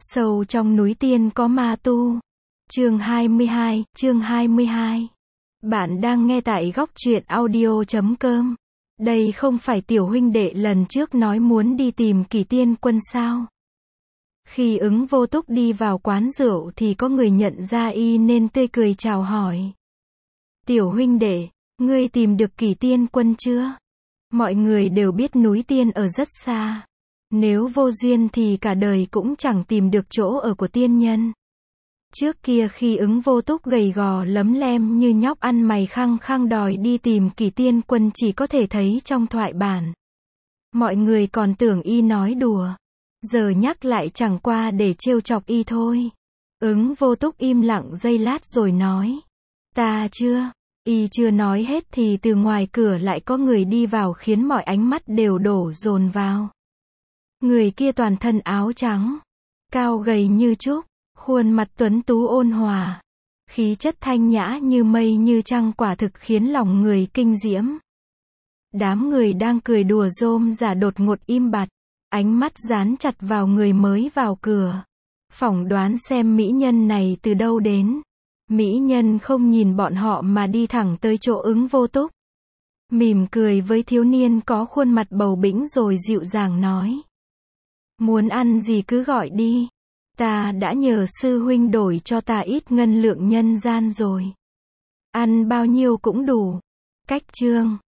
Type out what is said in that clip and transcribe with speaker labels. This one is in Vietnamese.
Speaker 1: Sâu trong núi tiên có ma tu. Chương 22. Bạn đang nghe tại góc truyện audio.com. Đây không phải tiểu huynh đệ lần trước nói muốn đi tìm Kỷ Tiên Quân sao? Khi Ứng Vô Túc đi vào quán rượu thì có người nhận ra y nên tươi cười chào hỏi. Tiểu huynh đệ, ngươi tìm được Kỷ Tiên Quân chưa? Mọi người đều biết núi tiên ở rất xa. Nếu vô duyên thì cả đời cũng chẳng tìm được chỗ ở của tiên nhân. Trước kia khi Ứng Vô Túc gầy gò lấm lem như nhóc ăn mày khăng khăng đòi đi tìm Kỷ Tiên Quân chỉ có thể thấy trong thoại bản. Mọi người còn tưởng y nói đùa. Giờ nhắc lại chẳng qua để trêu chọc y thôi. Ứng Vô Túc im lặng giây lát rồi nói. Ta chưa. Y chưa nói hết thì từ ngoài cửa lại có người đi vào khiến mọi ánh mắt đều đổ dồn vào. Người kia toàn thân áo trắng, cao gầy như trúc, khuôn mặt tuấn tú ôn hòa, khí chất thanh nhã như mây như trăng, quả thực khiến lòng người kinh diễm. Đám người đang cười đùa rôm rả đột ngột im bặt, ánh mắt dán chặt vào người mới vào cửa. Phỏng đoán xem mỹ nhân này từ đâu đến. Mỹ nhân không nhìn bọn họ mà đi thẳng tới chỗ Ứng Vô Túc. Mỉm cười với thiếu niên có khuôn mặt bầu bĩnh rồi dịu dàng nói. Muốn ăn gì cứ gọi đi. Ta đã nhờ sư huynh đổi cho ta ít ngân lượng nhân gian rồi. Ăn bao nhiêu cũng đủ. Cách chương